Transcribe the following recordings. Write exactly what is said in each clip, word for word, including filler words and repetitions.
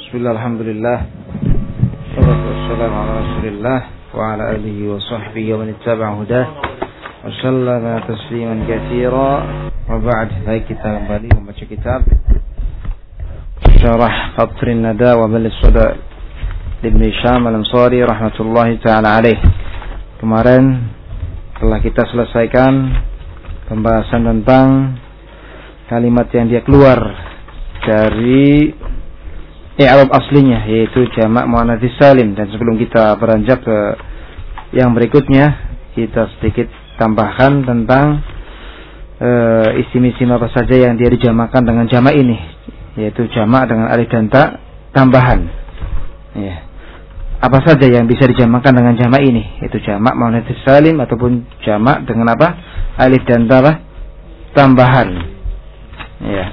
Bismillah, alhamdulillah, wassalatu wassalamu ala rasulillah wa ala alihi wa sahbihi wa man ittaba'a hudah wa sallama tasliman katsira. Wa ba'd, baik, kita kembali membaca kitab Syarah Qatrin Nada wa Balis Sada Ibn Hisham Al-Ansari rahmatullahi ta'ala alaih. Kemarin telah kita selesaikan pembahasan tentang kalimat yang dia keluar dari i'rab aslinya, yaitu jamak muannats salim. Dan sebelum kita beranjak ke yang berikutnya, kita sedikit tambahkan tentang e, isim-isim apa saja yang dia dijamakkan dengan jamak ini, yaitu jamak dengan alif dan ta tambahan. Ya. Apa saja yang bisa dijamakkan dengan jamak ini, yaitu jamak muannats salim ataupun jamak dengan apa? Alif dan ta apa? Tambahan. Ya.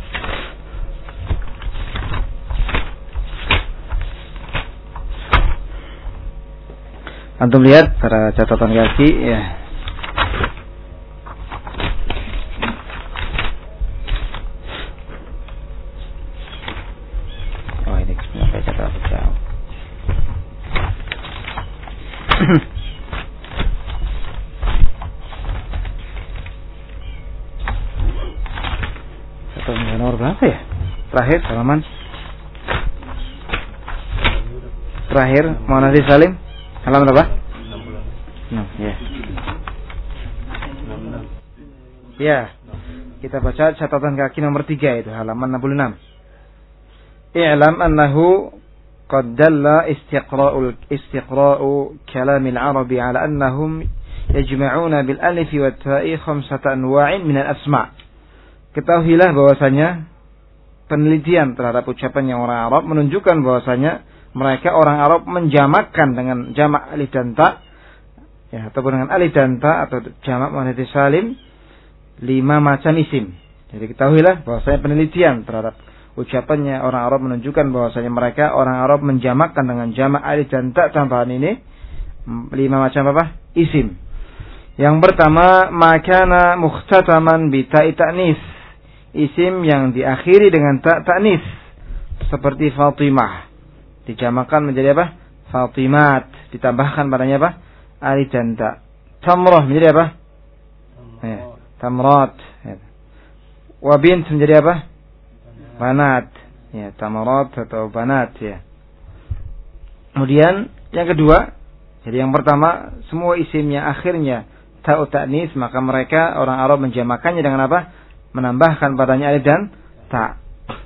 Antum lihat pada catatan kaki, ya. Oh, ini sampai kata apa? Catatan nomor berapa ya? Terakhir halaman. Terakhir muannats salim. Halaman apa? enam. Ya. Ya. Kita baca catatan kaki nomor tiga, itu halaman enam puluh enam. I'lam annahu qad dalla istiqra'ul istiqra'u kalam al-arabi ala annahum yajma'una bil alif wa ta'i khamsata anwa'in min al-asma'. Ketahuilah bahwasanya penelitian terhadap ucapannya orang Arab menunjukkan bahwasanya mereka orang Arab menjamakkan dengan jamak alif dan ta, ya, ataupun dengan alif dan ta atau jamak muannats salim lima macam isim. Jadi ketahuilah bahwasanya penelitian terhadap ucapannya orang Arab menunjukkan bahwasanya mereka orang Arab menjamakkan dengan jamak alif dan ta tambahan ini lima macam apa? Isim. Yang pertama, makana mukhtataman bi ta'i ta'nis. Isim yang diakhiri dengan ta ta'nis, seperti Fatimah, dijamakkan menjadi apa? Fatimat, ditambahkan padanya apa? Alif dan ta. Tamrah menjadi apa? Ya, tamrat. Ya. Wa bint menjadi apa? Banat. Ya, tamrat atau banat, ya. Kemudian yang kedua, jadi yang pertama, semua isimnya akhirnya ta'u ta'nis, maka mereka orang Arab menjamakannya dengan apa? Menambahkan padanya alif dan ta.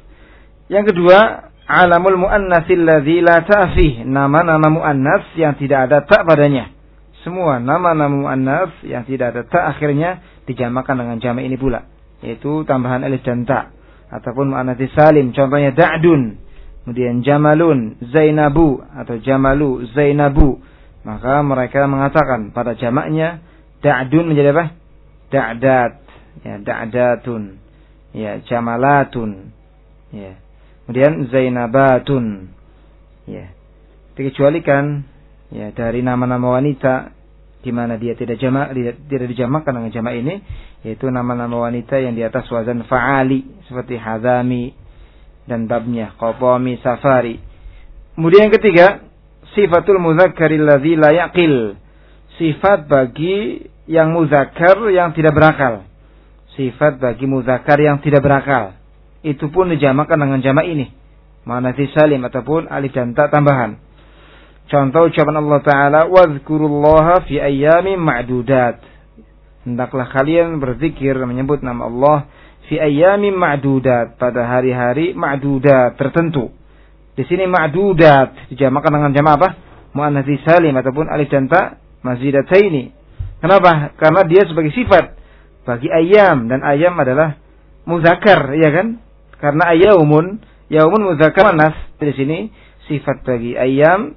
Yang kedua, alamul muannatsil ladzi la ta' fih, nama-nama muannas yang tidak ada ta padanya. Semua nama-nama muannas yang tidak ada ta akhirnya dijamakan dengan jamak ini pula, yaitu tambahan alif dan ta. Ataupun muannats salim, contohnya da'dun, kemudian jamalun, zainabu atau jamalu, zainabu. Maka mereka mengatakan pada jamaknya da'dun menjadi apa? Da'dat, ya, da'datun, ya, jamalatun, ya. Kemudian zainabatun, ya. Dikecualikan, ya, dari nama-nama wanita di mana dia tidak jamak, tidak, tidak dijamakkan dengan jamak ini, yaitu nama-nama wanita yang di atas wazan fa'ali seperti hadami dan babnya qatami, safari. Kemudian yang ketiga, sifatul mudzakkaril ladzi la yaqil. Sifat bagi yang muzakkar yang tidak berakal. Sifat bagi muzakkar yang tidak berakal. Itu pun dijamakkan dengan jamak ini, muannats salim ataupun alif dan ta tambahan. Contoh ucapan Allah Ta'ala, wazkurullaha fi ayyamin ma'dudat. Hendaklah kalian berzikir, menyebut nama Allah fi ayyamin ma'dudat, pada hari-hari ma'dudat tertentu. Di sini ma'dudat dijamakkan dengan jamak apa? Muannats salim ataupun alif dan ta mazidataini. Kenapa? Karena dia sebagai sifat bagi ayyam, dan ayyam adalah muzakkar, ya kan? Karena ayyaumun, yaumun muzakkar muannas. Di sini sifat bagi ayyam,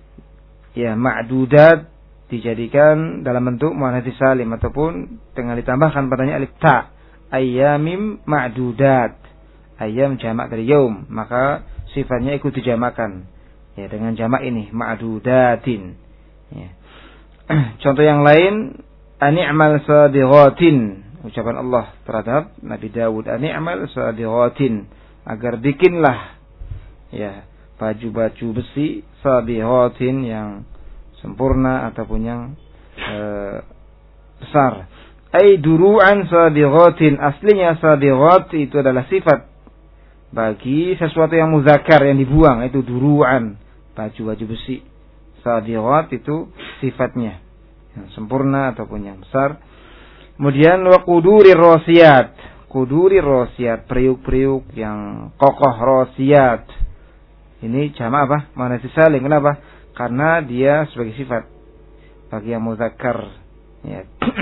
ya, ma'dudat dijadikan dalam bentuk muannats salim ataupun dengan ditambahkan padanya alif ta. Ayyamim ma'dudat. Ayyam jamak dari yaum, maka sifatnya ikut dijamakan, ya, dengan jamak ini ma'dudatin. Ya. Contoh yang lain, ani'mal sadighatin, ucapan Allah terhadap Nabi Dawud, ani'mal sadighatin, agar bikinlah ya, baju-baju besi, sabighatin yang sempurna ataupun yang e, besar. Ai duru'an sabighatin, aslinya sabighat itu adalah sifat bagi sesuatu yang muzakkar yang dibuang, itu duru'an, baju-baju besi. Sabighat itu sifatnya yang sempurna ataupun yang besar. Kemudian wa qudurir rasiyat, qudurir rasiyat, periuk-periuk yang kokoh, rasiyat. Ini jamak apa? Muannats salim. Kenapa? Karena dia sebagai sifat bagi yang muzakkar. Ya.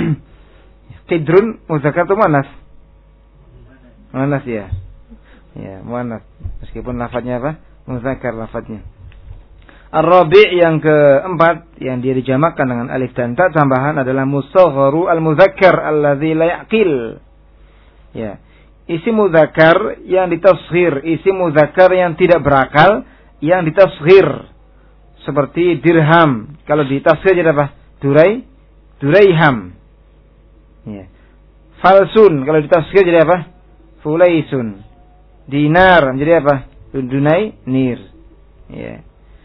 Qidrun muzakkar atau muannats? Muannats ya. Ya, muannats. Meskipun lafadznya apa? Muzakkar lafadznya. Ar-rabi' yang keempat yang dia dijamakkan dengan alif dan ta tambahan adalah musagharu al-muzakkar alladzi la yaqil. Ya. Isim muzakkar yang ditashghir, isim muzakkar yang tidak berakal yang ditashghir. Seperti dirham, kalau ditashghir jadi apa? Durai, duraiham. Ya. Falsun, kalau ditashghir jadi apa? Fulaisun. Dinar jadi apa? Dunai nir. Ya.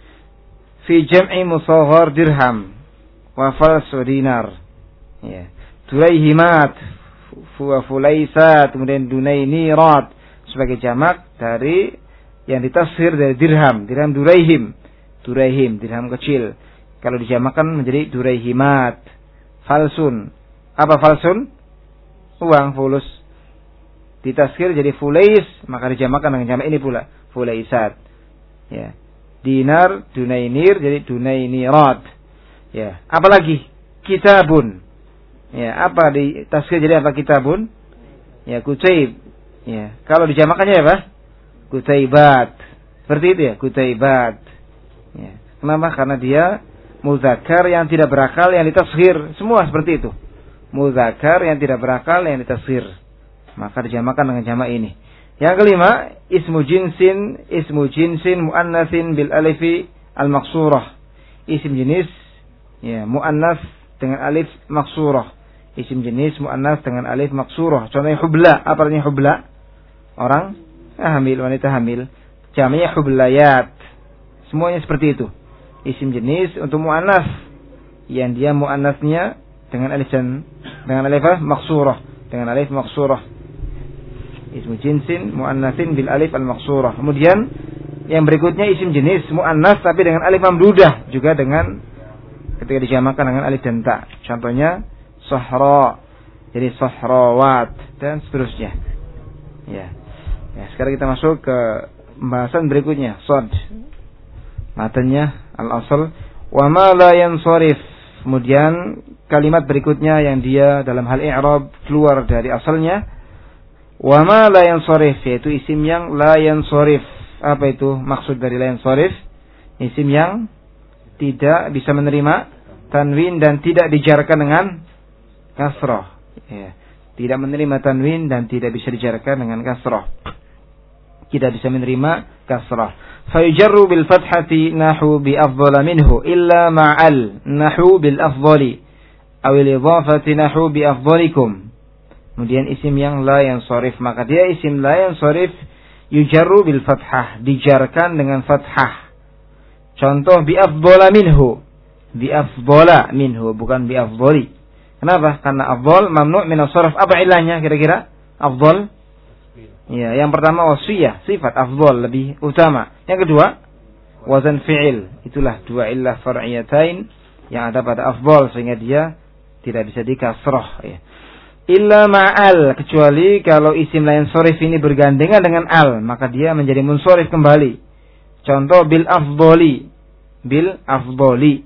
Fi jam'i musaghar dirham wa falsu dinar. Ya. Duraihimat wa fulaisat, kemudian dunainirat sebagai jamak dari yang ditafsir dari dirham, dirham duraihim, duraihim dirham kecil. Kalau dijamakkan menjadi duraihimat. Falsun, apa falsun? Uang, fulus. Ditafsir jadi fulais, maka dijamakkan dengan jamak ini pula, fulaisat. Ya. Dinar, dunainir jadi dunainirat. Ya, apalagi kitabun. Ya, apa di tafsir jadi apa kitabun? Ya, kutaib. Ya, kalau dijamakkannya apa? Kutaibat. Seperti itu ya, kutaibat. Ya. Kenapa? Karena dia muzakkar yang tidak berakal yang ditafsir. Semua seperti itu. Muzakkar yang tidak berakal yang ditafsir. Maka dijamakkan dengan jamak ini. Yang kelima, ismu jinsin, ismu jinsin muannatsin bil alifi al-maqsurah. Isim jenis ya, muannas dengan alif maqsurah. Isim jenis muannas dengan alif maqsurah. Contohnya hubla. Apa artinya hubla? Orang hamil, wanita hamil. Jamaknya hublayat. Semuanya seperti itu. Isim jenis untuk muannas yang dia muannasnya dengan alif dan dengan alif maqsurah, dengan alif maqsurah. Ismu jinsin muannatsin bil alif al maqsurah. Kemudian yang berikutnya isim jenis muannas tapi dengan alif mamdudah, juga dengan ketika dijamakkan dengan alif dan ta. Contohnya sahra, jadi sahrawat dan seterusnya. Ya. Ya, sekarang kita masuk ke pembahasan berikutnya, shad. Matanya al-asl wa ma la yansarif. Kemudian kalimat berikutnya yang dia dalam hal i'rab keluar dari asalnya, wa ma la yansarif, yaitu isim yang la yansarif. Apa itu maksud dari la yansarif? Isim yang tidak bisa menerima tanwin dan tidak dijarkan dengan kasrah. Ya. Tidak menerima tanwin dan tidak bisa dijarkan dengan kasrah. Tidak bisa menerima kasrah. Fayujarru bil fathati nahu bi afdhala minhu illa ma'al nahu bil afdhali aw al idhafati nahu bi afdhalikum. Kemudian isim yang la yansarif, maka dia isim la yansarif yujarru bil fathah, dijarkan dengan fathah. Contoh bi afdhala minhu, bi afdhala minhu, bukan bi afdhali. Kenapa? Karena afdhal mamnu' min as-sarf. Apa ilahnya kira-kira? Afdhal? Ya, yang pertama wasfiyah, sifat afdhal lebih utama. Yang kedua, wazan fi'il. Itulah dua illah far'iyatain yang ada pada afdhal sehingga dia tidak bisa dikasrah ya. Illa ma'al, kecuali kalau isim la yansarif ini bergandengan dengan al, maka dia menjadi munsharif kembali. Contoh bil afdhali, bil afdhali.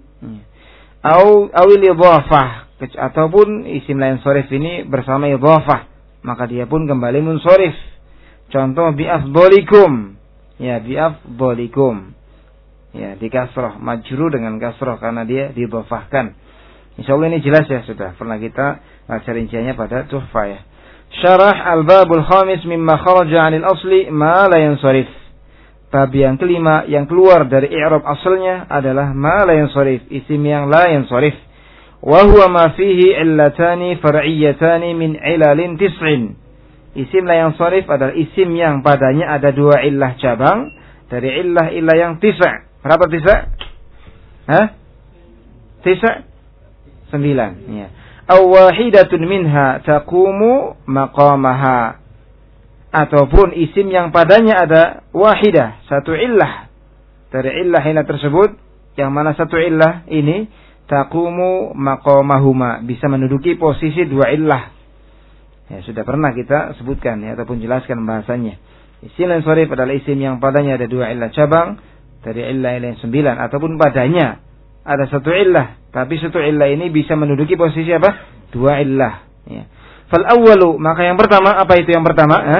Au awil idhafah, ataupun isim la yansarif ini bersama idhafah, maka dia pun kembali munsharif. Contoh bi afdhalikum. Ya, bi afdhalikum. Ya, di kasrah, majrur dengan kasrah karena dia diidhafahkan. Insyaallah ini jelas ya, sudah pernah kita baca rinciannya pada Tuhfah ya. Syarah al-babul khamis mimma kharaja 'anil asli ma la yansarif. Bab yang kelima yang keluar dari i'rab asalnya adalah ma la yansarif, isim yang la yansarif. Wa huwa ma fihi illatani far'iyatani min ilalin tis'in. Isim la yansarif adalah isim yang padanya ada dua illah cabang dari illah-illah yang tisa'. Berapa tisa'? Hah? Tisa'? Sembilan. Ya. Aw wahidatun minha taqumu maqamaha. Ataupun isim yang padanya ada wahidah, satu illah. Dari illah-illah tersebut, yang mana satu illah ini taqumu maqamahuma, bisa menduduki posisi dua illah. Ya, sudah pernah kita sebutkan ya, ataupun jelaskan bahasanya. Isim yang sharif adalah isim yang padanya ada dua illah cabang dari illah-illah yang sembilan, ataupun padanya ada satu illah, tapi satu illah ini bisa menduduki posisi apa? Dua illah. Ya. Fal awwalu, maka yang pertama, apa itu yang pertama? Eh?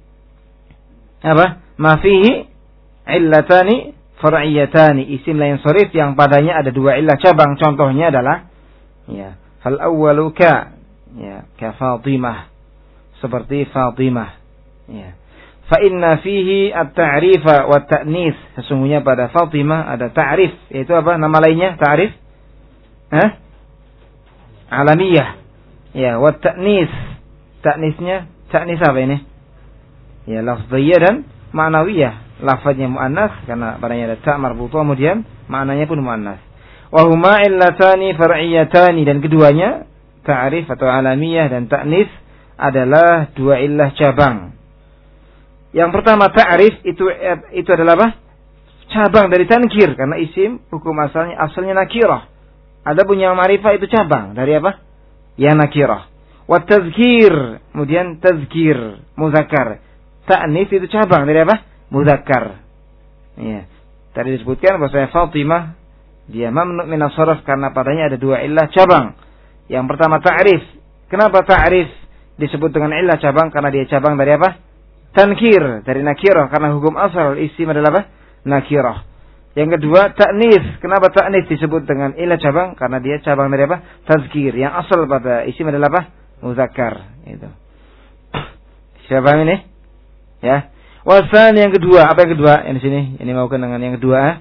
Apa? Ma fihi illatani far'iyatani, isim yang sharif yang padanya ada dua illah cabang. Contohnya adalah ya, fal awwalu ka, ya, ka Fatimah, seperti Fatimah. Ya. Fa inna fihi at-ta'rifa wa at-ta'nis, sesungguhnya pada Fatimah ada ta'rif, yaitu apa nama lainnya? Ta'rif? Hah? Alamiyah. Ya, wa at-ta'nis. Ta'nisnya, ta'nis apa ini? Ya, lafziyah dan ma'nawiyah. Lafaznya muannas karena padanya ada ta' marbutah, kemudian maknanya pun muannas. Wa huma illatani far'iyatani, dan keduanya ta'rif atau alamiyah dan ta'nis adalah dua illah cabang. Yang pertama ta'rif itu itu adalah apa? Cabang dari tankir, karena isim hukum asalnya asalnya nakirah. Adapun yang ma'rifah itu cabang dari apa? Ya nakirah. Wa tazkir, kemudian tazkir muzakkar. Ta'nis itu cabang dari apa? Muzakkar. Ya. Tadi disebutkan bahwa Fatimah dia mamnu min as-sarf karena padanya ada dua illah cabang. Yang pertama ta'rif. Kenapa ta'rif disebut dengan illah cabang? Karena dia cabang dari apa? Tankir, dari nakirah, karena hukum asal isim adalah apa? Nakirah. Yang kedua ta'nis. Kenapa ta'nis disebut dengan illah cabang? Karena dia cabang dari apa? Tazkir. Yang asal pada isim adalah apa? Muzakkar. Itu. Siapa ini? Ya. Wasan yang kedua, apa yang kedua? Yang di sini, ini maukan dengan yang kedua.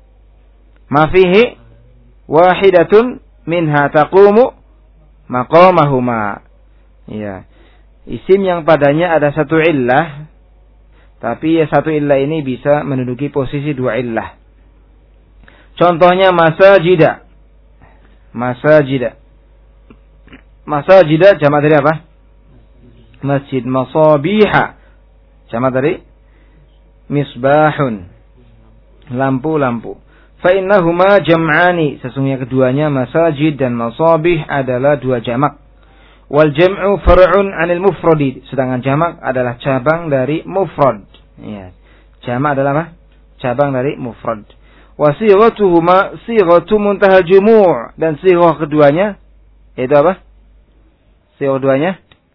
Ma fihi wahidatun minha taqumu maqamahuma. Ya. Isim yang padanya ada satu illah, tapi ya satu illah ini bisa menduduki posisi dua illah. Contohnya masajida. Masajida. Masajida jamak dari apa? Masjid. Masabiha jamak dari misbahun. Lampu-lampu. Fa innahuma jam'ani, sesungguhnya keduanya masajid dan masabih adalah dua jamak. Wal jam'u far'un 'anil mufradi, sedangkan jamak adalah cabang dari mufrad. Ya. Jamak adalah apa? Cabang dari mufrad. Wa sighatuhuma sighatu muntahal jumu', dan sighah keduanya yaitu apa? Sighah keduanya?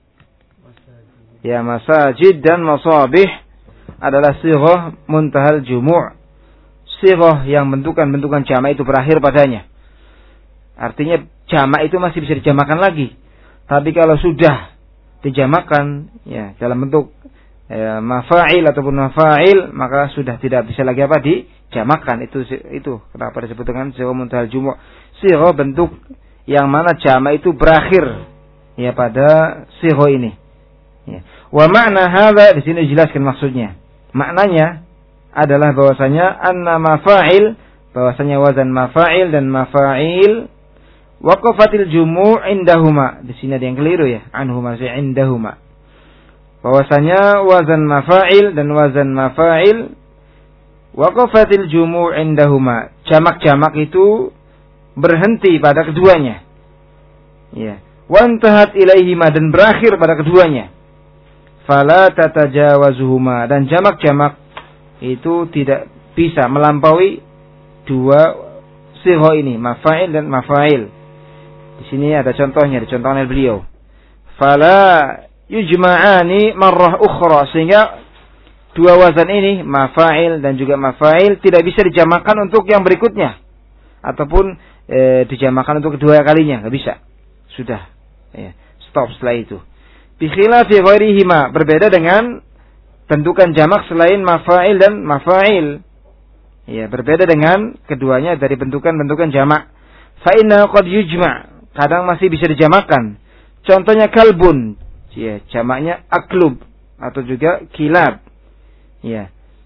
Ya, masajid dan masabih adalah sighah muntahal jumu'. Sighah yang bentukan-bentukan jamak itu berakhir padanya. Artinya jamak itu masih bisa dijamakan lagi. Tapi kalau sudah dijamakan ya dalam bentuk ya, mafa'il ataupun mafa'il, maka sudah tidak bisa lagi apa dijamakan. Itu itu kenapa disebut dengan sighah muntahal jumu'. Sighah bentuk yang mana jamak itu berakhir ya pada sighah ini. Ya. Wa ma'na hadza, di sini dijelaskan maksudnya. Maknanya adalah bahwasanya anna mafa'il, bahwasanya wazan mafa'il dan mafa'il waqafatil jumu' indahuma. Di sini ada yang keliru ya. Anhuma si indahuma. Bahwasanya wazan mafa'il dan wazan mafa'il waqafatil jumu' indahuma. Jamak-jamak itu berhenti pada keduanya. Ya. Wa intahat ilaihima, dan berakhir pada keduanya. Fala tatajawazuhuma, dan jamak-jamak itu tidak bisa melampaui dua sighah ini, mafa'il dan mafa'il. Di sini ada contohnya, dicontohkan oleh beliau. Fala yujma'ani marrah ukhra, sehingga dua wazan ini, mafa'il dan juga mafa'il, tidak bisa dijamakan untuk yang berikutnya ataupun e, dijamakan untuk kedua kalinya, enggak bisa. Sudah. Ya, stop setelah itu. Bi khilafi ghairihima, berbeda dengan bentukan jamak selain mafa'il dan mafa'il. Ya, berbeda dengan keduanya dari bentukan-bentukan jamak. Fa inna qad yujma', kadang masih bisa dijamakan. Contohnya kalbun, ya, jamaknya aklub atau juga kilab. Ya.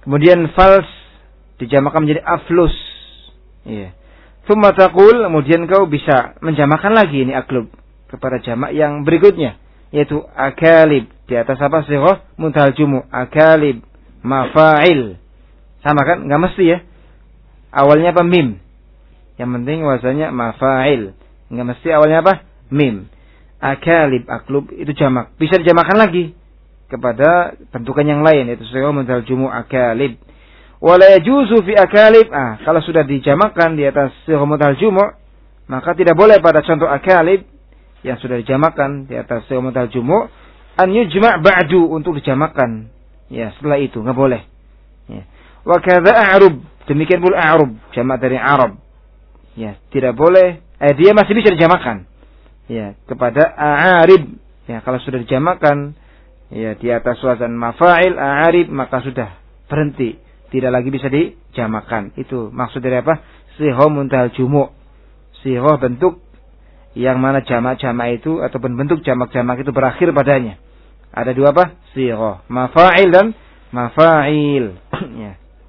Kemudian fals dijamakan menjadi aflus. Iya. Tsumma taqul, kemudian kau bisa menjamakan lagi ini aklub kepada jamak yang berikutnya, yaitu akalib. Di atas apa sighah muntaha jumu, akalib, mafa'il. Sama kan? Enggak mesti ya. Awalnya apa? Mim. Yang penting wazannya mafa'il. Enggak mesti awalnya apa? Mim. Akalib, aklub itu jamak. Bisa dijamakan lagi kepada bentukan yang lain, yaitu sighah muntaha jumu, akalib. Wala yajuzu fi akalib. Ah, kalau sudah dijamakan di atas sighah muntaha jumu', maka tidak boleh pada contoh akalib yang sudah dijamakan di atas sighah muntaha jumu' an yujma' ba'du, untuk dijamakan. Ya, setelah itu enggak boleh. Ya. Wa kadza a'rub, demikian pula a'rub, jamak dari Arab. Ya, tidak boleh. Eh, dia masih bisa dijamakan. Ya, kepada a'arib. Ya, kalau sudah dijamakan ya di atas wazan mafa'il a'arib, maka sudah berhenti. Tidak lagi bisa dijamakan. Itu maksud dari apa? Sighah muntahal jumu'. Sighah bentuk yang mana jamak-jamak itu ataupun bentuk jamak-jamak itu berakhir padanya. Ada dua apa? Sighah, mafa'il dan mafa'il. Ya.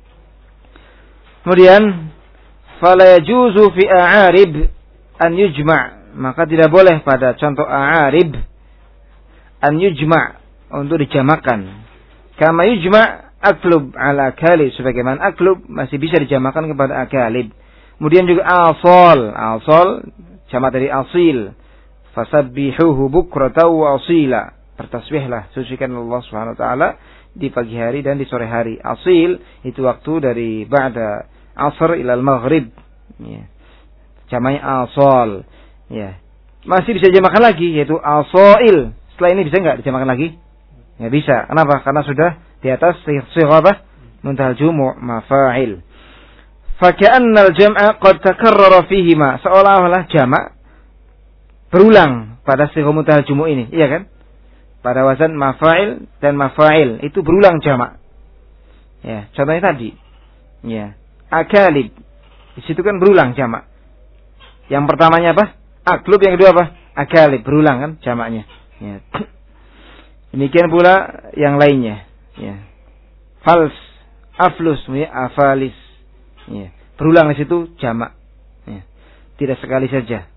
Kemudian fala yajuzu fi a'arib an yujma', maka tidak boleh pada contoh a'arib an yujma' untuk dijamakan. Kama yujma' aklub ala akalib, sebagaimana aklub masih bisa dijamakan kepada akalib. Kemudian juga asal, asal jamak dari asil. Fasabbihuhu bukratan wa asila. Bertasbihlah, sucikan Allah Subhanahu wa taala di pagi hari dan di sore hari. Asil itu waktu dari ba'da asr ila al-maghrib. Ya. Jamaknya asal. Ya. Masih bisa dijamakan lagi, yaitu asail. Setelah ini bisa enggak dijamakan lagi? Ya bisa. Kenapa? Karena sudah di atas sighah apa? Muntahal jumu' mafa'il. Fa ka'anna al-jam'a qad takarrara fihima, seolah-olah jamak berulang pada sighah muntahal jumu' ini, iya kan? Pada wazan mafa'il dan mafa'il itu berulang jamak. Ya, contohnya tadi. Ya, akalib. Di situ kan berulang jamak. Yang pertamanya apa? Aklub, yang kedua apa? Akalib, berulang kan jamaknya. Ya. Demikian pula yang lainnya. Ya. Fals, aflus, ya, afalis. Ya. Berulang di situ jamak. Ya. Tidak sekali saja.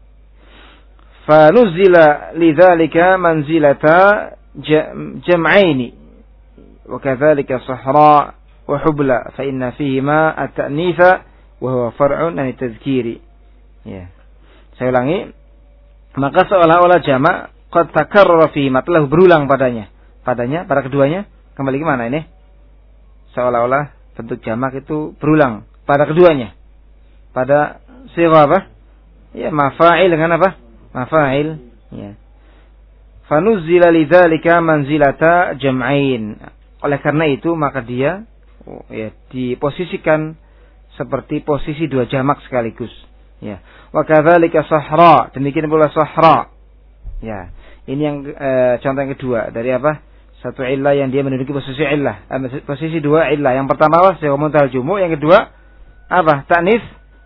Fa nuzila lidzalika manzilata jam'aini wa kadzalika sahra wa hubla fa inna fihima at-ta'nitha wa huwa far'un an at-tadhkiri. Ya. Saya ulangi. Maka seolah-olah jamak qad takarrara fihima, telah berulang padanya. Padanya, pada keduanya. Kembali ke mana ini? Seolah-olah bentuk jamak itu berulang pada keduanya. Pada sighah apa? Ya, mafa'il dengan apa? Mafa'il. Ya. Fanuzzila lidzalika manzilata jam'ain. Oleh karena itu maka dia oh, ya, diposisikan seperti posisi dua jamak sekaligus. Ya. Wa kadzalika sahra, demikian pula sahra. Ya. Ini yang e, contoh yang kedua dari apa? Satu illah yang dia menduduki posisi illah, eh, posisi dua illah. Yang pertama apa? Sighah muntahal jumu', yang kedua apa? Ta'nits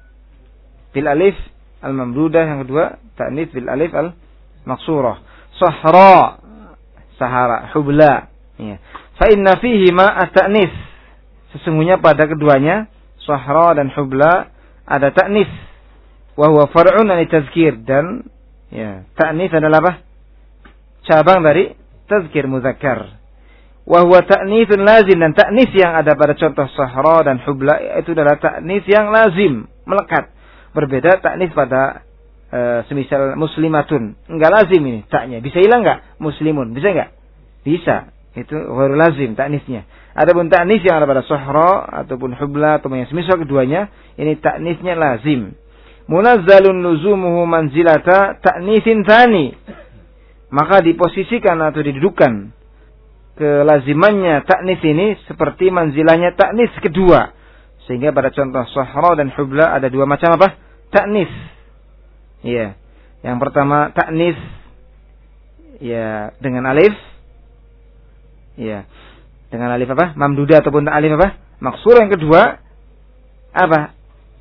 bil alif al-mamdudah, yang kedua ta'nits bil alif al-maqsurah. Sahra, sahara, hubla. Ya. Fa inna fihi ma at-ta'nits. Sesungguhnya pada keduanya sahra dan hubla ada ta'nits. Wa huwa far'un an tazkir, dan ya, ta'nits adalah apa? Cabang dari tazkir muzakkar. Wa huwa ta'nitsun lazim, dan ta'nits yang ada pada contoh sahra dan hubla itu adalah ta'nits yang lazim, melekat. Berbeda ta'nits pada e, semisal muslimatun, enggak lazim ini taknya. Bisa hilang enggak? Muslimun, bisa enggak? Bisa. Itu ghairu lazim ta'nitsnya. Adapun ta'nits yang ada pada sahra ataupun hubla atau yang semisal keduanya, ini ta'nitsnya lazim. Munazzalun luzumuhu manzilata ta'nitsin tsani. Maka diposisikan atau didudukan kelazimannya ta'nits ini seperti manzilahnya ta'nits kedua. Sehingga pada contoh sahra dan hubla ada dua macam apa? Ta'nits. Ya. Yang pertama ta'nits ya dengan alif. Ya. Dengan alif apa? Mamdudah ataupun alif apa? Maksur. Yang kedua apa?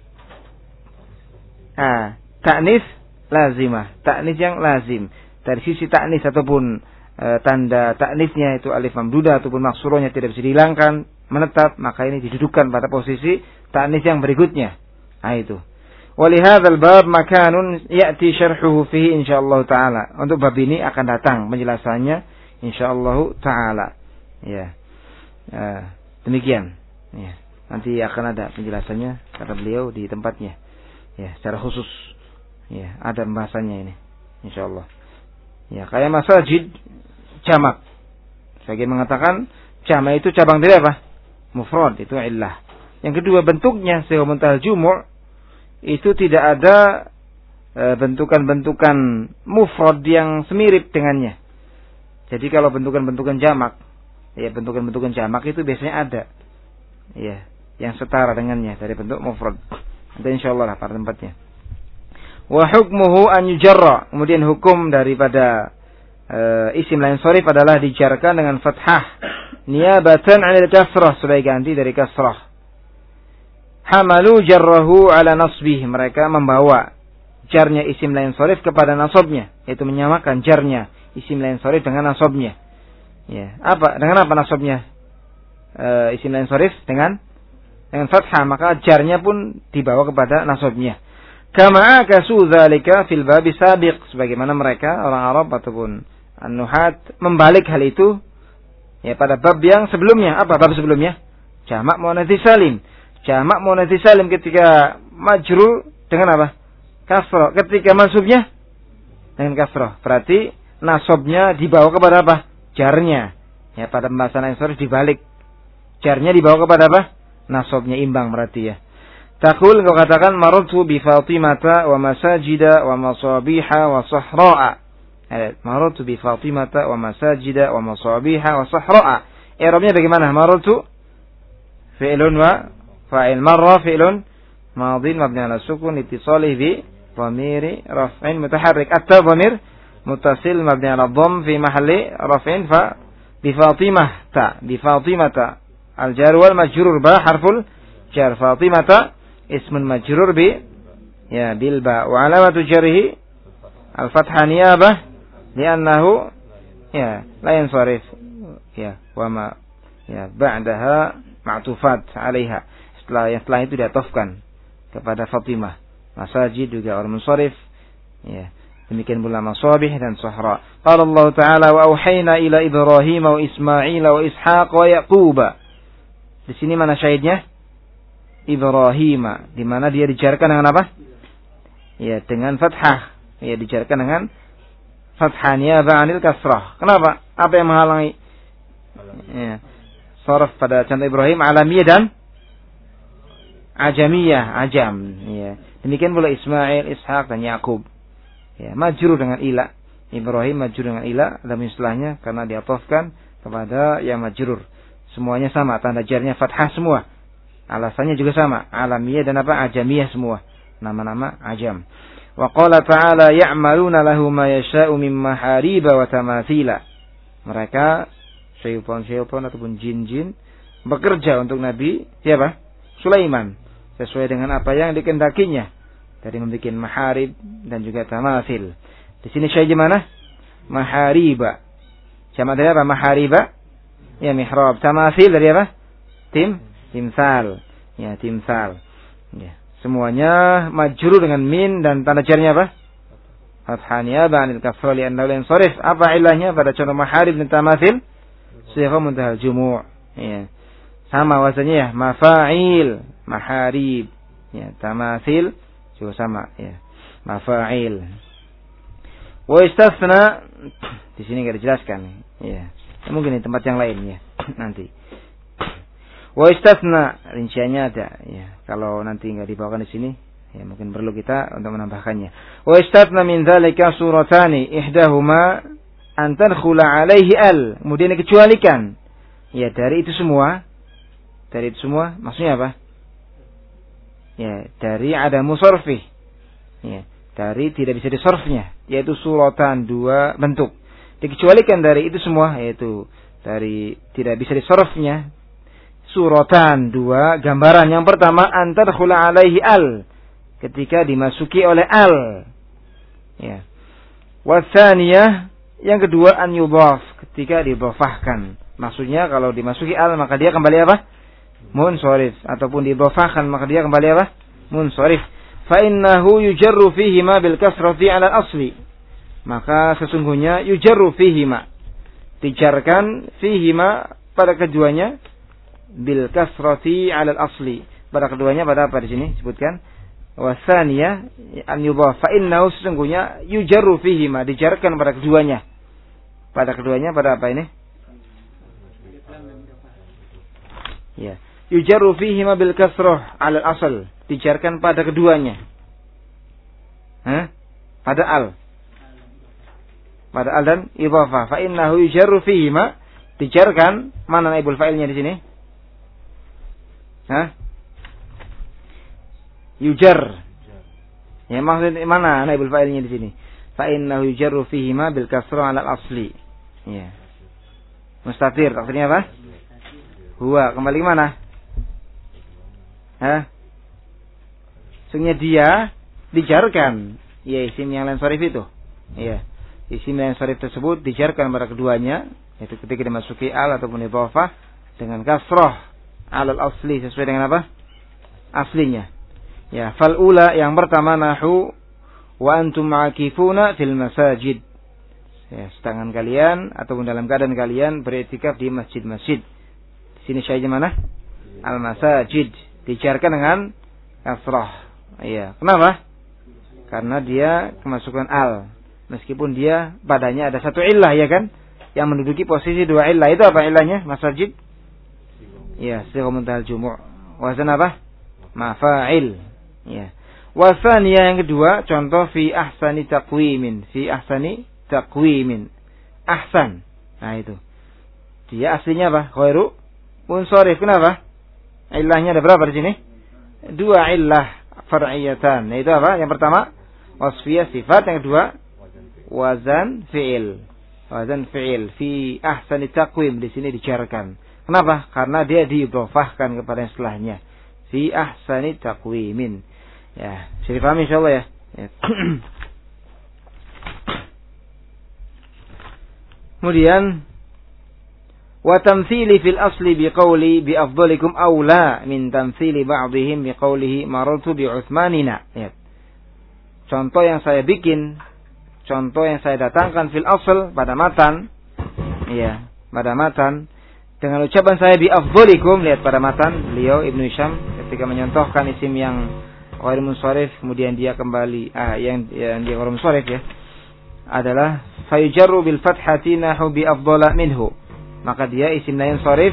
Ah, ta'nits lazimah. Ta'nits yang lazim. Dari sisi ta'nits ataupun e, tanda ta'nitsnya itu alif mamdudah ataupun maksurahnya tidak bisa dihilangkan, menetap, maka ini didudukan pada posisi ta'nis yang berikutnya. Nah itu. Walihadzal bab makanun ya'ti syarhuhu fihi insyaallah taala. Untuk bab ini akan datang penjelasannya insyaallah taala. Ya. Uh, demikian. Ya. Nanti akan ada penjelasannya kata beliau di tempatnya. Ya, secara khusus. Ya, ada pembahasannya ini insyaallah. Ya, kayak masajid jamak. Sebagian mengatakan jamak itu cabang dari apa? Mufrad, itu illah. Yang kedua bentuknya sehingga muntahal jumu' itu tidak ada e, bentukan-bentukan mufrad yang semirip dengannya. Jadi kalau bentukan-bentukan jamak, ya bentukan-bentukan jamak itu biasanya ada. Ya, yang setara dengannya dari bentuk mufrad. Ada insyaallah lah pada tempatnya. Wa hukmuhu an yujarra. Kemudian hukum daripada e, isim lain sharif adalah dijarkan dengan fathah niyabatan 'anil kasrah, sebagai ganti dari kasrah. Hamalu jarrahu ala nasbih. Mereka membawa jarnya isim lain sharif kepada nasabnya, yaitu menyamakan jarnya isim lain sharif dengan nasabnya. Ya, apa? Dengan apa nasabnya? E, isim lain sharif dengan dengan fathah, maka jarnya pun dibawa kepada nasabnya. Kama akasu dzalika fil bab sabiq, sebagaimana mereka orang Arab ataupun an-nuhat membalik hal itu ya pada bab yang sebelumnya. Apa bab sebelumnya? Jamak muannats salim. Jamak muannats salim ketika majrur dengan apa? Kasrah. Ketika mansubnya dengan kasrah. Berarti nasabnya dibawa kepada apa? Jarnya. Ya, pada pembahasan yang sorry dibalik. Jarnya dibawa kepada apa? Nasabnya imbang berarti ya. Taqul, kau katakan marartu bi Fatimata wa masajida wa masabiha wa sahra'a. Marartu bi Fatimata wa masajida wa masabiha wa sahra'a. I'rabnya bagaimana? Marartu fi'lun wa fa'il. Marra fi'lun madin mabni ala sukun ittisalih bi dhamiri raf'in mutaharrik. Atta dhamir muttasil mabni ala dhamm fi mahalli raf'in fa bi Fatimah ta bi Fatimata al jar wal majrur ba harful jar. Fatimata ismun majrur bi ya bil ba wa alamatu jarhi al fathah niyabah li'annahu ya la yansarif ya wa ma ya ba'daha ma'tufat 'alaiha. Setelah yang setelah itu diatofkan kepada Fatimah. Masajid juga orang munsharif. Ya, demikian pula masabih dan sahra. Qala Allah Ta'ala wa auhayna ila Ibrahim wa Ismail wa Ishaq wa Yaqub. Di sini mana syahidnya? Ibrahim, di mana dia dijarkan dengan apa? Ya, dengan fathah. Ya, dijarkan dengan fathah niyabah 'anil kasrah. Kenapa? Apa yang menghalangi? Ya. Sharaf pada contoh Ibrahim alamiyah dan ajamiyah, ajam. Ya. Demikian pula Ismail, Ishaq dan Yaqub. Ya, majrur dengan ila. Ibrahim majrur dengan ila dalam istilahnya karena diatofkan kepada yang majrur. Semuanya sama, tanda jarnya fathah semua. Alasannya juga sama, alamiyah dan apa? Ajamiyah semua. Nama-nama ajam. Wa qala ta'ala ya'maluna lahu ma yasha'u min mahariba wa tamathila. Mereka syaitan-syaitan ataupun jin-jin bekerja untuk Nabi siapa? Sulaiman, sesuai dengan apa yang dikehendakinya dari membuat maharib dan juga tamathil. Di sini syai di mana? Mahariba. Jamak dari apa? Mahariba. Ya, mihrab. Tamathil dari apa? Tim, timsal. Ya, timsal. Ya, semuanya majrur dengan min dan tanda jarnya apa? Fathah niyabah 'anil kasrah li'annahu la yansarif. Apa ilahnya pada contoh maharib dan tamathil? Sighah muntahal jumu'. Ya. Sama wazannya ya, mafa'il, maharib, ya, tamathil juga sama ya, mafa'il. Wa istathna, di sini enggak dijelaskan ya. Mungkin di tempat yang lain ya nanti. Wa istathna, rinciannya ada ya. Kalau nanti enggak dibawakan di sini ya mungkin perlu kita untuk menambahkannya. Wa istathna min dzalika suratani ihdahuma an tadkhula alaihi al. Kemudian dikecualikan ya dari itu semua. Dari itu semua maksudnya apa? Ya, dari ada musarfih. Ya, dari tidak bisa disorfnya, yaitu suratan dua bentuk. Dikecualikan dari itu semua, yaitu dari tidak bisa disorfnya suratan dua gambaran. Yang pertama antar khula alaihi al, ketika dimasuki oleh al. Ya. Wasaniyah, yang kedua an yudhaf, ketika didhafahkan. Maksudnya kalau dimasuki al maka dia kembali apa? munsharif, ataupun didhafahkan maka dia kembali apa? Munsharif. Fa innahu yujarru fihi ma bil kasrati 'ala al-asli. Maka sesungguhnya yujarru fihi ma, dijarkan fihi ma pada keduanya bil kasrati 'ala al-asli. Pada keduanya pada apa di sini sebutkan? Wasaniya an yudhaf, fa innahu sesungguhnya yujarru fihi ma, dijarkan pada keduanya. Pada keduanya pada apa ini? Ya, yujarru fihi ma bil kasrah 'ala al-asl, dijarkan pada keduanya. Hah? Pada al. Pada al dan idhafah. Fa innahu yujarru fihi ma, dijarkan, mana naibul fa'ilnya di sini? Hah? Yujar. Ya, maksud mana naibul fa'ilnya di sini? Fa innahu yujarru fihi ma bil kasrah 'ala al-asli. Ya. Mustatir, maksudnya apa? Huwa, kembali ke mana? Hah? Sungguhnya dia dijarkan. Ya, isim yang lain sharif itu. Iya. Isim yang sharif tersebut dijarkan pada keduanya, yaitu ketika dimasuki al ataupun idhafah dengan kasrah 'ala al-asli, sesuai dengan apa? Aslinya. Ya, fal ula yang pertama nahu wa antum ma'akifuna fil masajid. Ya, sedangkan kalian ataupun dalam keadaan kalian beriktikaf di masjid-masjid. Di sini syahidnya mana? Al-masajid, dijarkan dengan kasrah. Iya, kenapa? Karena dia kemasukan al, meskipun dia padanya ada satu illah, ya kan? Yang menduduki posisi dua illah. Itu apa illahnya? Masajid. Iya, sighah muntaha al-jumu'. Wazan apa? Mafa'il. Ya. Wasaniya yang kedua, contoh fi ahsani taqwimin, fi ahsani taqwimin. Ahsan. Nah itu. Dia aslinya apa? Khairu munsharif. Kenapa? Illahnya ada berapa di sini? Dua illah far'iyatan. Nah, itu apa? Yang pertama wasfiyah sifat, yang kedua wazan fi'il. Wazan fi'il fi ahsani taqwim di sini dijarkan. Kenapa? Karena dia diidhafahkan kepada yang setelahnya. Fi ahsani taqwimin. Ya, bisa dipahami insyaallah ya. Ya. Kemudian wa tamtsili fil asli biqauli bi afdalikum aula min tamtsili ba'dihim biqaulihi marartu bi Utsmanina. Ya. Contoh yang saya bikin, contoh yang saya datangkan fil asl pada matan, ya, pada matan dengan ucapan saya bi afdalikum, lihat pada matan beliau Ibnu Hisham ketika menyontohkan isim yang ghair munsharif, kemudian dia kembali ah yang yang dia ghair munsharif ya, adalah fayujarru bil fathati nahu bi afdala minhu, maka dia isim lain sharif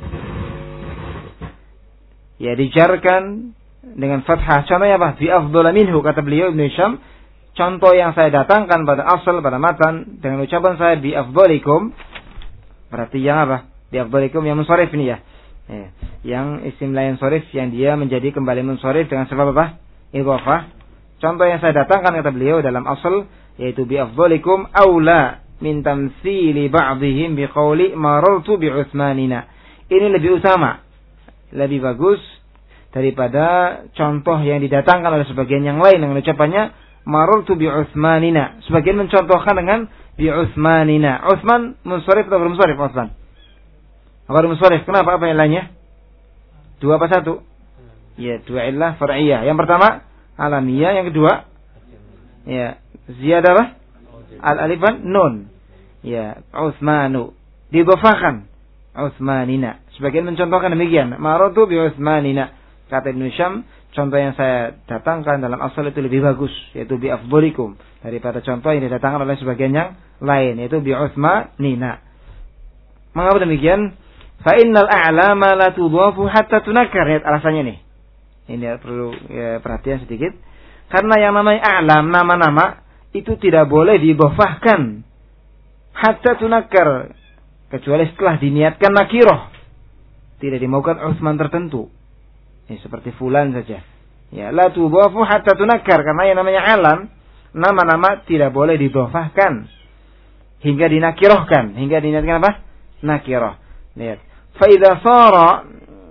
ya dijarkan dengan fathah. Contohnya apa? Bi afdala minhu, kata beliau Ibnu Hisham, contoh yang saya datangkan pada asal pada matan dengan ucapan saya bi afdalikum, berarti yang apa? Bi afdalikum yang munsharif ini ya. Ya, yang isim lain sharif yang dia menjadi kembali munsharif dengan sebab apa? Idhafah. Contoh yang saya datangkan kata beliau dalam asal yaitu bi afdalikum aula min tamtsili ba'dihim biqauli marartu bi Utsmanina. Ini lebih utama, lebih bagus daripada contoh yang didatangkan oleh sebagian yang lain dengan ucapannya marartu bi Utsmanina. Sebagian mencontohkan dengan bi Utsmanina. Utsman munsharif atau belum munsharif Utsman? Ghair munsharif. Kenapa? Apa ilahnya? Dua apa satu? Ya, dua illah far'iyah. Yang pertama alamiyah, yang kedua ya ziyadah apa? Al alifan nun. Ya, Utsmanu didhafahkan Utsmanina. Sebagian mencontohkan demikian, maratu bi Utsmanina. Kata Ibnu Hisham, contoh yang saya datangkan dalam asal itu lebih bagus, yaitu bi afdalikum, daripada contoh yang didatangkan oleh sebagian yang lain, yaitu bi Utsmanina. Mengapa demikian? Fa innal a'lama la tudhafu hatta tunakkar. Lihat alasannya nih. Ini perlu ya, perhatian sedikit. Karena yang namanya a'lam, nama-nama itu tidak boleh didhafahkan hatta tunakkar, kecuali setelah diniatkan nakirah. Tidak dimaukan Utsman tertentu. Ya, seperti fulan saja. Ya, la tudhafu hatta tunakkar, karena yang namanya alam, nama-nama tidak boleh didhafahkan hingga dinakirahkan, hingga diniatkan apa? Nakirah. Lihat. Fa idza sara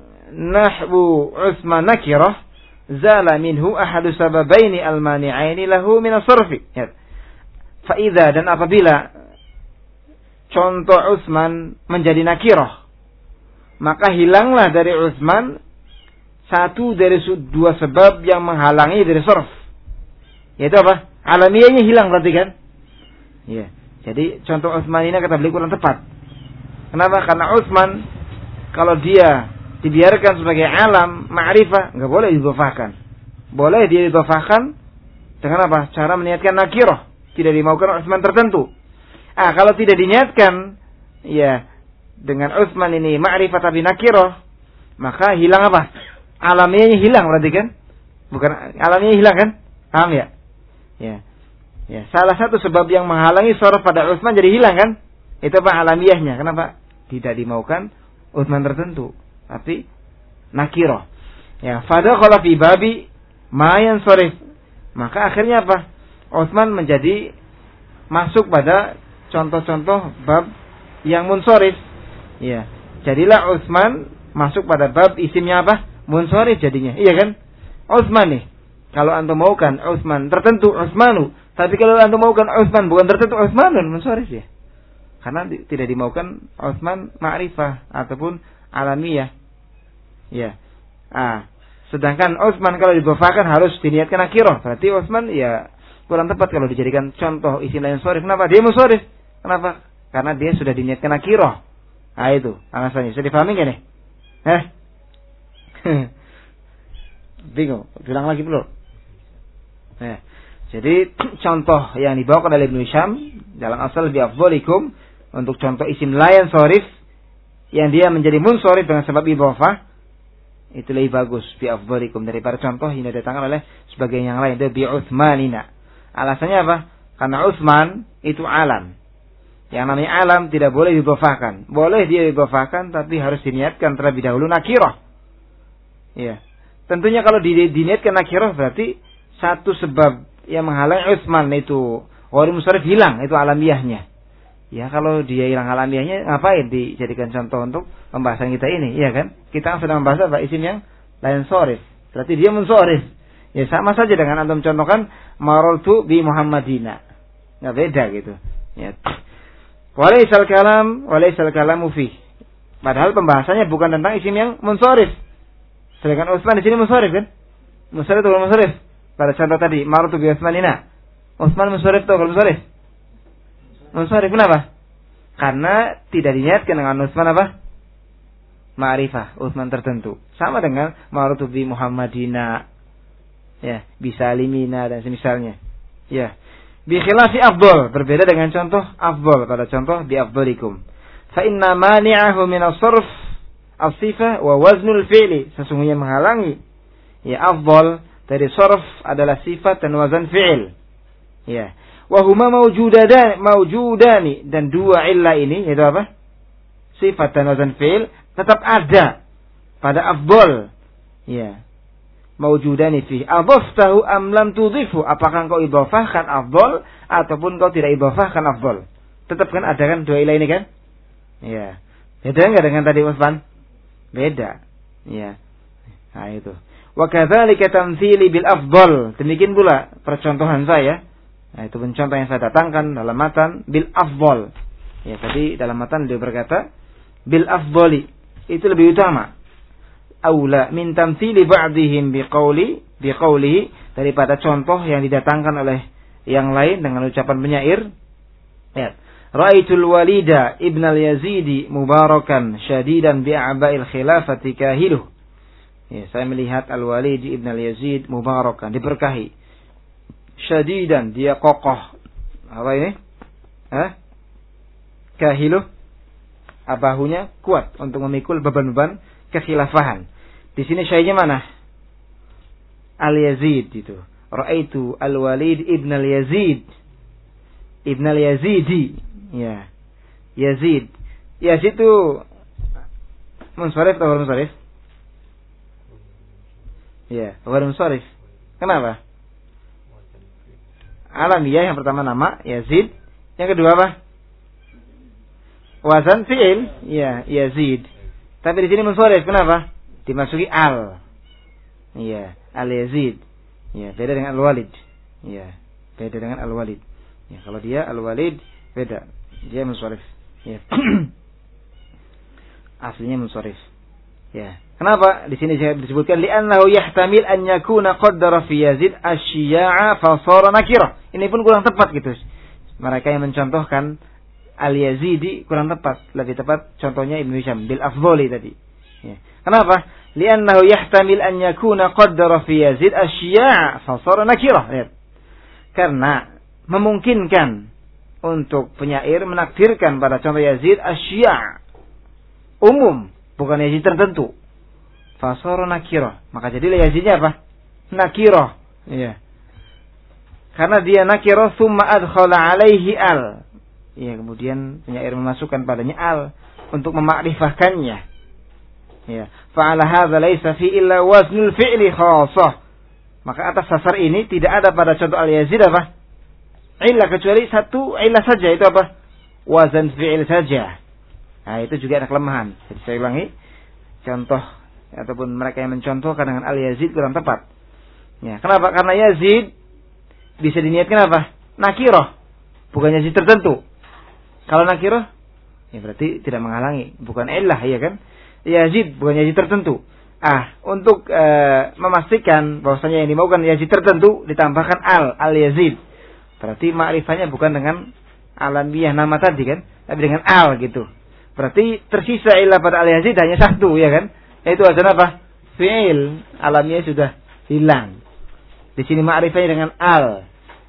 nahwu Utsman nakirah zala minhu ahadu sababaini al-mani'aini lahu min as-sarfi. Fa idza, dan apabila contoh Utsman menjadi nakirah, maka hilanglah dari Utsman satu dari dua sebab yang menghalangi dari sarf. Yaitu apa? Alamiahnya hilang berarti kan? Iya. Jadi contoh Utsman ini kata beliau kurang tepat. Kenapa? Karena Utsman kalau dia dibiarkan sebagai alam ma'rifah, enggak boleh didhofahkan. Boleh dia didhofahkan dengan apa? Cara meniatkan nakirah, tidak dimaukan Utsman tertentu. Ah, kalau tidak diniatkan ya dengan Utsman ini ma'rifah tapi nakirah, maka hilang apa? Alamiahnya hilang berarti kan? Bukan alamiahnya hilang kan? Paham ya? Ya. Ya, salah satu sebab yang menghalangi sorof pada Utsman jadi hilang kan? Itu apa alamiahnya? Kenapa? Tidak dimaukan Utsman tertentu, tapi nakirah. Ya, fadakhala fi babi ma yansarif. Maka akhirnya apa? Utsman menjadi masuk pada contoh-contoh bab yang munsharif. Ya, jadilah Utsman masuk pada bab isimnya apa? Munsharif jadinya. Iya kan? Utsman nih. Kalau antum maukan Utsman tertentu Utsmanu, tapi kalau antum maukan Utsman bukan tertentu Utsmanun munsharif ya. Karena di, tidak dimaukan Utsman ma'rifah ataupun alamiah. Ya. Ah, sedangkan Utsman kalau didhofahkan harus diniatkan nakirah. Berarti Utsman ya kurang tepat kalau dijadikan contoh isim lain munsharif. Kenapa? Dia munsharif. Kenapa? Karena dia sudah diniatkan nakirah. Ah itu alasannya. Sudah dipahami enggak nih? Heh. Bingung. Bilang lagi belum? Nah, jadi contoh yang dibawakan oleh Ibnu Hisham dalam asal bi afdhalikum untuk contoh isim layan sorif yang dia menjadi munsorif dengan sebab idhofah itu lebih bagus bi afdhalikum daripada contoh yang didatangkan oleh sebagian yang lain, itu bi Utsmanina. Alasannya apa? Karena Utsman itu alam. Yang namanya alam tidak boleh didhofahkan. Boleh dia didhofahkan tapi harus diniatkan terlebih dahulu nakirah. Iya. Tentunya kalau diniatkan nakirah berarti satu sebab yang menghalangi Utsman itu ghairu munsharif hilang, itu alamiahnya. Ya kalau dia hilang alamiahnya ngapain dijadikan contoh untuk pembahasan kita ini, iya kan? Kita sedang membahas apa? Isim yang lain sorif. Berarti dia munsharif. Ya sama saja dengan antum contohkan marartu bi Muhammadina. Enggak beda gitu. Ya. Walaisal kalam, walaisal kalamu fi. Padahal pembahasannya bukan tentang isim yang munsharif. Sedangkan Utsman di sini munsharif kan? Munsharif atau munsharif? Pada contoh tadi, marartu bi Utsmanina. Utsman munsharif atau munsharif? Munsharif. Kenapa? Karena tidak diniatkan dengan Utsman apa? Ma'rifah, Utsman tertentu. Sama dengan marartu bi Muhammadina. Ya, bisa limina dan semisalnya. Ya. Bi khilafi afdal, berbeda dengan contoh afdal pada contoh bi afdalikum. Fa inna mani'ahu min as-sarf as-sifah wa waznul fi'li, sesungguhnya menghalangi ya afdal dari sarf adalah sifat dan wazan fi'il. Ya. Wa huma mawjudan mawjudani, dan dua illah ini yaitu apa? Sifat dan wazan fi'il tetap ada pada afdal. Ya. Mawjudani fi adhaftahu am lam tudhifu, apakah engkau idhafahkan afdal ataupun engkau tidak idhafahkan afdal, tetap kan ada kan dua illah ini kan? Ya. Beda enggak dengan tadi Utsman? Beda. Ya. Nah itu. Wa kadzalika tamtsili bil afdal. Demikian pula percontohan saya. Nah itu pencontoh yang saya datangkan dalam matan bil afdal. Ya tadi dalam matan dia berkata bil afdali. Itu lebih utama. Aula min tamtsili ba'dihim biqauli biqaulihi, daripada contoh yang didatangkan oleh yang lain dengan ucapan penyair. Ya. Ra'aitul walida ibn al-Yazidi mubarakan syadidan bi'aba'il khilafati kahiluh. Ya, saya melihat Al-Walid ibn al-Yazid mubarakan, diberkahi. Syadidan, dia kokoh. Apa ini? Hah? Kahiluh, abahunya kuat untuk memikul beban-beban kekhilafahan. Di sini syai'nya mana? Al-Yazid itu. Ra'aitu Al-Walid ibn al-Yazid ibn al-Yazidi. Ya. Yazid. Yazid itu munsharif atau munsharif? Ya, ghairu munsharif. Kenapa? Alamiyah yang pertama nama Yazid, yang kedua apa? Wazan fi'il, ya, Yazid. Tapi di sini munsharif, kenapa? Dimasuki al. Ya, Al-Yazid. Ya, beda dengan Al-Walid. Ya, beda dengan Al-Walid. Ya, kalau dia Al-Walid beda. Dia munsharif. Ya. aslinya munsharif. Ya. Kenapa? Di sini disebutkan li'annahu yahtamil an yakuna qaddara fi Yazid asyi'a fa shara nakirah. Ini pun kurang tepat gitu. Mereka yang mencontohkan Al-Yazidi kurang tepat. Lebih tepat contohnya Ibnu Hisham bil afdhali tadi. Ya. Kenapa? Li'annahu yahtamil an yakuna qaddara fi Yazid asyi'a fa shara nakirah. Lihat. Karena memungkinkan untuk penyair menakdirkan pada contoh Yazid asyi'a umum, bukan Yazid tertentu. Fasara nakirah. Maka jadilah Yazidnya apa? Nakirah. Iya. Karena dia nakirah thumma adkhala alaihi al. Iya, kemudian penyair memasukkan padanya al untuk memakrifahkannya. Iya. Fa'ala hadza laisa fi illa waznul fi'li khassah. Maka atas dasar ini tidak ada pada contoh al-Yazid apa? Illah, kecuali satu illah saja, itu apa? Wazan fi'il saja. Nah, itu juga ada kelemahan. Jadi saya ulangi, contoh ataupun mereka yang mencontohkan dengan Al-Yazid kurang tepat. Ya, kenapa? Karena Yazid bisa diniatkan apa? Nakirah, bukan Yazid tertentu. Kalau nakirah, ya berarti tidak menghalangi, bukan illah, ya kan? Yazid bukan Yazid tertentu. Ah, untuk e, memastikan bahwasanya yang dimaukan Yazid tertentu ditambahkan al, Al-Yazid. Berarti ma'rifahnya bukan dengan alamiah nama tadi kan, tapi dengan al gitu. Berarti tersisa ilah pada Al-Yazid hanya satu, ya kan? Itu wazan apa? Fi'il. Alamiah sudah hilang. Di sini ma'rifahnya dengan al.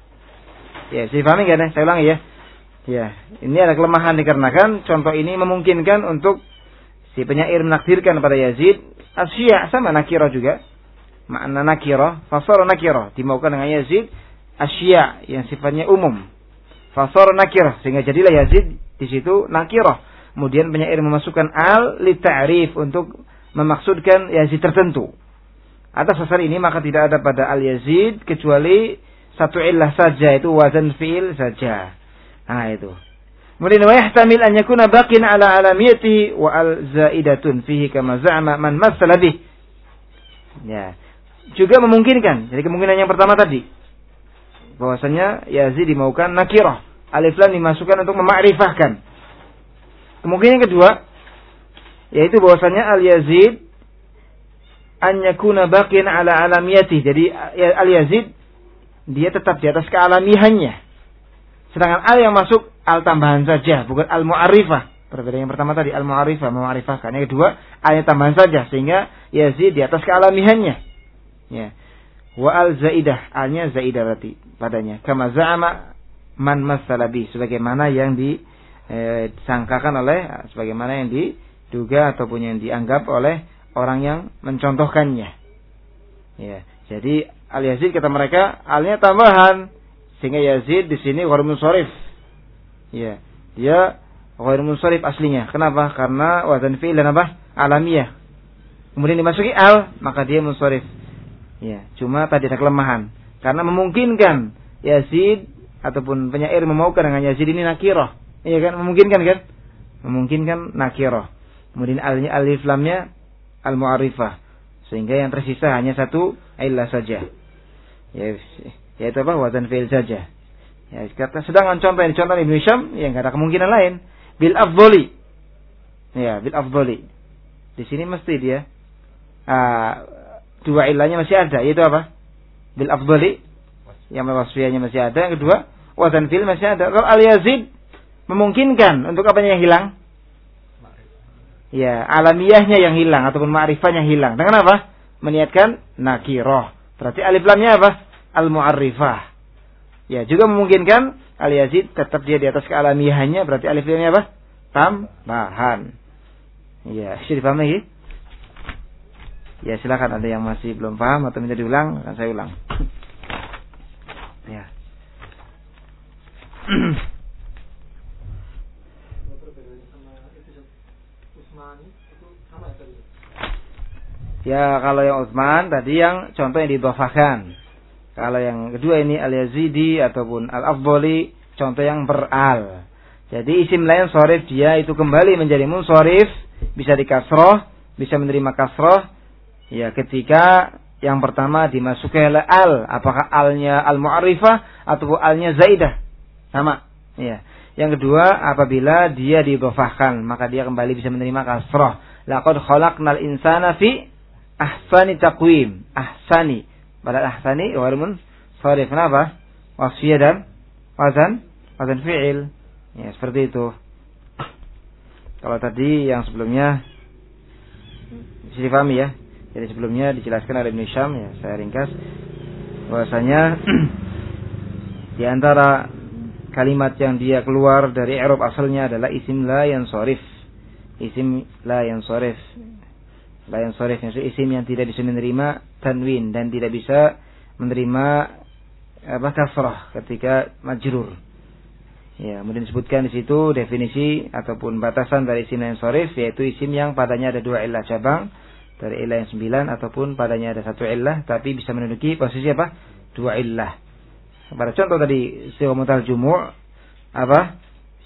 Ya, saya pahami kan? Saya ulangi ya. Ya, ini ada kelemahan dikarenakan contoh ini memungkinkan untuk si penyair menakdirkan pada Yazid asya' sama nakirah juga. Makna nakirah, fasara nakirah dimaukan dengan Yazid asya' yang sifatnya umum. Fasara nakirah sehingga jadilah Yazid di situ nakirah. Kemudian penyair memasukkan al li ta'rif untuk memaksudkan Yazid tertentu. Atas dasar ini maka tidak ada pada Al-Yazid kecuali satu illah saja, itu wazan fi'il saja. Nah itu. Kemudian wa yahtamil an yakuna baqin ala alamiyati wa al zaidatun fihi kama za'ama man massala bih. Ya. Juga memungkinkan. Jadi kemungkinan yang pertama tadi bahwasanya Yazid dimaukan nakirah, alif lam dimasukkan untuk memakrifahkan. Kemungkinan kedua yaitu bahwasanya Al-Yazid an yakuna baqin ala alamiyati. Jadi Al-Yazid dia tetap di atas kealamihannya. Sedangkan al yang masuk al tambahan saja, bukan al-mu'arifah. Perbedaan yang pertama tadi al-mu'arifah, memakrifahkan. Yang kedua al tambahan saja sehingga Yazid di atas kealamihannya. Ya. Wa al-zaidah, alnya zaidah berarti padanya. Kama za'ama man massalabi, sebagaimana yang disangkakan oleh, sebagaimana yang diduga ataupun yang dianggap oleh orang yang mencontohkannya. Ya, jadi Al-Yazid kata mereka alnya tambahan sehingga Yazid di sini ghairu munsharif. Ya, dia ghairu munsharif aslinya. Kenapa? Karena wazan fi'il dan apa? Alamiah. Kemudian dimasuki al, maka dia munsharif. Ya, cuma tadi ada kelemahan karena memungkinkan Yazid ataupun penyair memaukan dengan Yazid ini nakirah. Iya kan, memungkinkan kan? Memungkinkan nakirah. Kemudian alnya alif lamnya al-mu'arifah. Sehingga yang tersisa hanya satu illah saja. Ya, yaitu apa? Wazan fi'il saja. Ya, kata sedangkan contoh yang dicontoh Ibnu Hisham, ya enggak ada kemungkinan lain. Bil afdhali. Ya, bil afdhali. Di sini mesti dia uh, dua ilahnya masih ada, yaitu apa? Bil afdhali. Yang wasfiyahnya masih ada. Yang kedua, wazan fi'il masih ada. Kalau Al-Yazid memungkinkan untuk apanya yang hilang? Ya, alamiahnya yang hilang ataupun ma'rifahnya hilang. Dengan apa? Meniatkan nakirah. Berarti alif lamnya apa? Al-mu'arrifah. Ya, juga memungkinkan Al-Yazid tetap dia di atas kealamiahannya, berarti alif lamnya apa? Tambahan. Ya, sudah dipahami lagi? Ya, silakan ada yang masih belum paham atau minta diulang, akan saya ulang. Ya. Ya, kalau yang Utsman tadi yang contoh yang didhofahkan. Kalau yang kedua ini Al-Yazidi ataupun Al-Afdhali, contoh yang beral. Jadi isim lain sharif dia itu kembali menjadi munsharif, bisa dikasroh, bisa menerima kasroh. Ya, ketika yang pertama dimasuki oleh al, apakah alnya al-mu'arifah atau alnya zaidah? Sama. Ya. Yang kedua, apabila dia diidhofahkan, maka dia kembali bisa menerima kasrah. Laqad khalaqnal insana fi ahsani taqwim. Ahsani. Pada ahsani walaupun sharif. Kenapa? Wasfiyah dan wazan wazan fi'il. Ya, seperti itu. Kalau tadi yang sebelumnya bisa dipahami ya. Jadi sebelumnya dijelaskan oleh Ibnu Syam, ya, saya ringkas bahwasanya di antara kalimat yang dia keluar dari i'rab asalnya adalah isim la yansharif. Isim la yansharif. La yansharif itu isim yang tidak bisa menerima tanwin dan tidak bisa menerima apa kasrah ketika majrur. Ya, kemudian disebutkan di situ definisi ataupun batasan dari isim la yansharif, yaitu isim yang padanya ada dua illah cabang dari illah yang sembilan ataupun padanya ada satu illah tapi bisa menduduki posisi apa? Dua illah. Pada contoh tadi sighah mutal jumu' apa?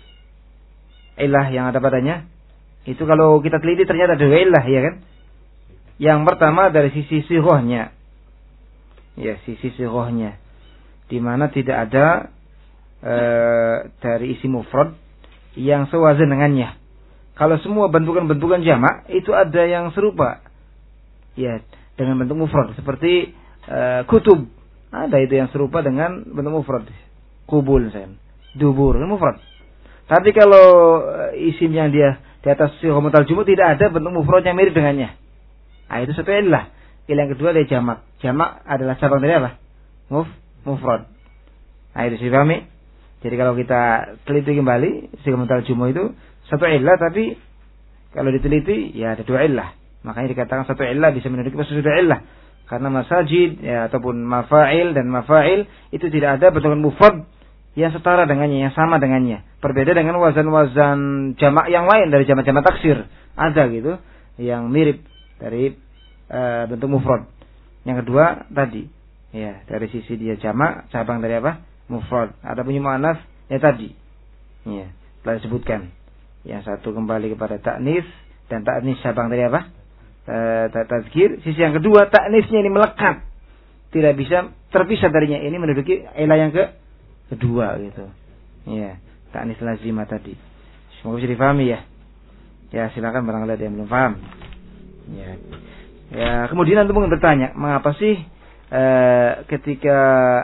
Illah yang ada padanya itu kalau kita teliti ternyata dua illah, ya kan? Yang pertama dari sisi sighahnya. Ya, sisi sighahnya. Di mana tidak ada e, dari isim mufrad yang sewazan dengannya. Kalau semua bentukan-bentukan jamak itu ada yang serupa. Ya, dengan bentuk mufrad seperti e, kutub. Ada itu yang serupa dengan bentuk mufrad. Kubul misalnya. Dubur, mufrad. Tapi kalau isim yang dia di atas sighah mutal jumu' tidak ada bentuk mufrad yang mirip dengannya. Nah, itu satu illah. Illah yang kedua dari jamak. Jamak adalah cabang dari apa? Muf, mufrad. Nah, itu dipahami. Jadi kalau kita teliti kembali sighah mutal jumu' itu satu illah, tapi kalau diteliti ya ada dua illah. Makanya dikatakan satu illah bisa menduduki posisi dua illah. Karena masajid ya, ataupun mafa'il dan mafa'il itu tidak ada bentukan mufrad yang setara dengannya, yang sama dengannya. Berbeda dengan wazan-wazan jamak yang lain dari jamak-jamak taksir. Ada gitu yang mirip dari uh, bentuk mufrad. Yang kedua tadi ya, dari sisi dia jamak, cabang dari apa? Mufrad. Ada punya muannats ya tadi. Ya, telah disebutkan. Yang satu kembali kepada ta'nis dan ta'nis cabang dari apa? Tazkir. Sisi yang kedua, ta'nisnya ini melekat, tidak bisa terpisah darinya, ini menduduki ilah yang ke kedua gitu. Ya, ta'nis lazimah tadi. Semoga bisa difahami ya. Ya, silakan barangkali ada yang belum paham. Ya. Ya, kemudian antum mungkin bertanya, mengapa sih e, ketika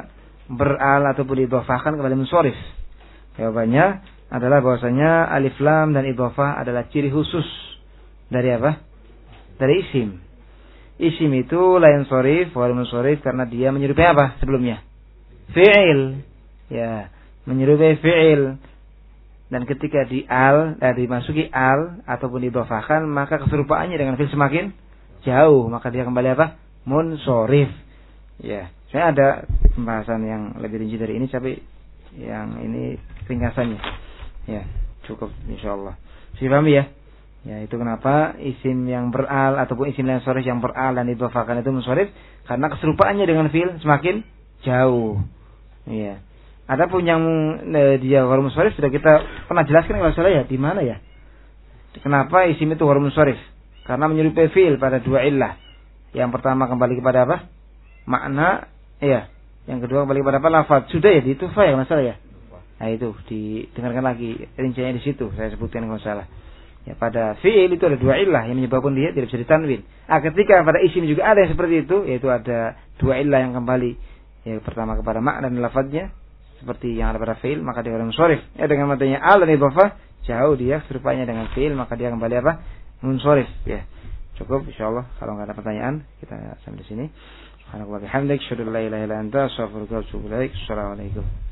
beral ataupun idhofahkan kembali munsharif? Jawabannya adalah bahwasanya alif lam dan idhofah adalah ciri khusus dari apa? Dari isim. Isim itu la yansharif wal munsharif karena dia menyerupai apa sebelumnya? Fi'il. Ya, menyerupai fi'il. Dan ketika di al, eh, dimasuki al ataupun didhofahkan, maka keserupaannya dengan fi'il semakin jauh, maka dia kembali apa? Munsharif. Ya, saya ada pembahasan yang lebih rinci dari ini, tapi yang ini ringkasannya. Ya, cukup insyaallah. Sudah paham ya? Ya, itu kenapa isim yang beral ataupun isim yang sharif yang beral dan idhofahkan itu munsharif karena keserupaannya dengan fi'il semakin jauh. Iya. Adapun yang e, dia ghair munsharif sudah kita pernah jelaskan kalau salah ya, di mana ya? Kenapa isim itu ghair munsharif? Karena menyerupai fi'il pada dua illah. Yang pertama kembali kepada apa? Makna, iya. Yang kedua kembali kepada apa? Lafaz. Sudah ya, di tufah ya masalah ya. Nah, itu didengarkan lagi rinciannya di situ, saya sebutkan kalau salah. Ya, pada fi'il itu ada dua illah yang menyebabkan dia tidak bisa ditanwin. Ah, ketika pada isim juga ada yang seperti itu, yaitu ada dua illah yang kembali. Ya, pertama kepada makna dan lafadznya, seperti yang ada pada fi'il, maka dia akan munsharif. Ya, dengan matanya al dan idhofah, jauh dia serupanya dengan fi'il, maka dia kembali apa? Munsharif. Ya, cukup insyaallah. Kalau nggak ada pertanyaan, kita sampai di sini. Subhanallah wa bihamdik, asyhadu an la ilaha illa anta, astaghfiruka wa atubu ilaik. Assalamualaikum.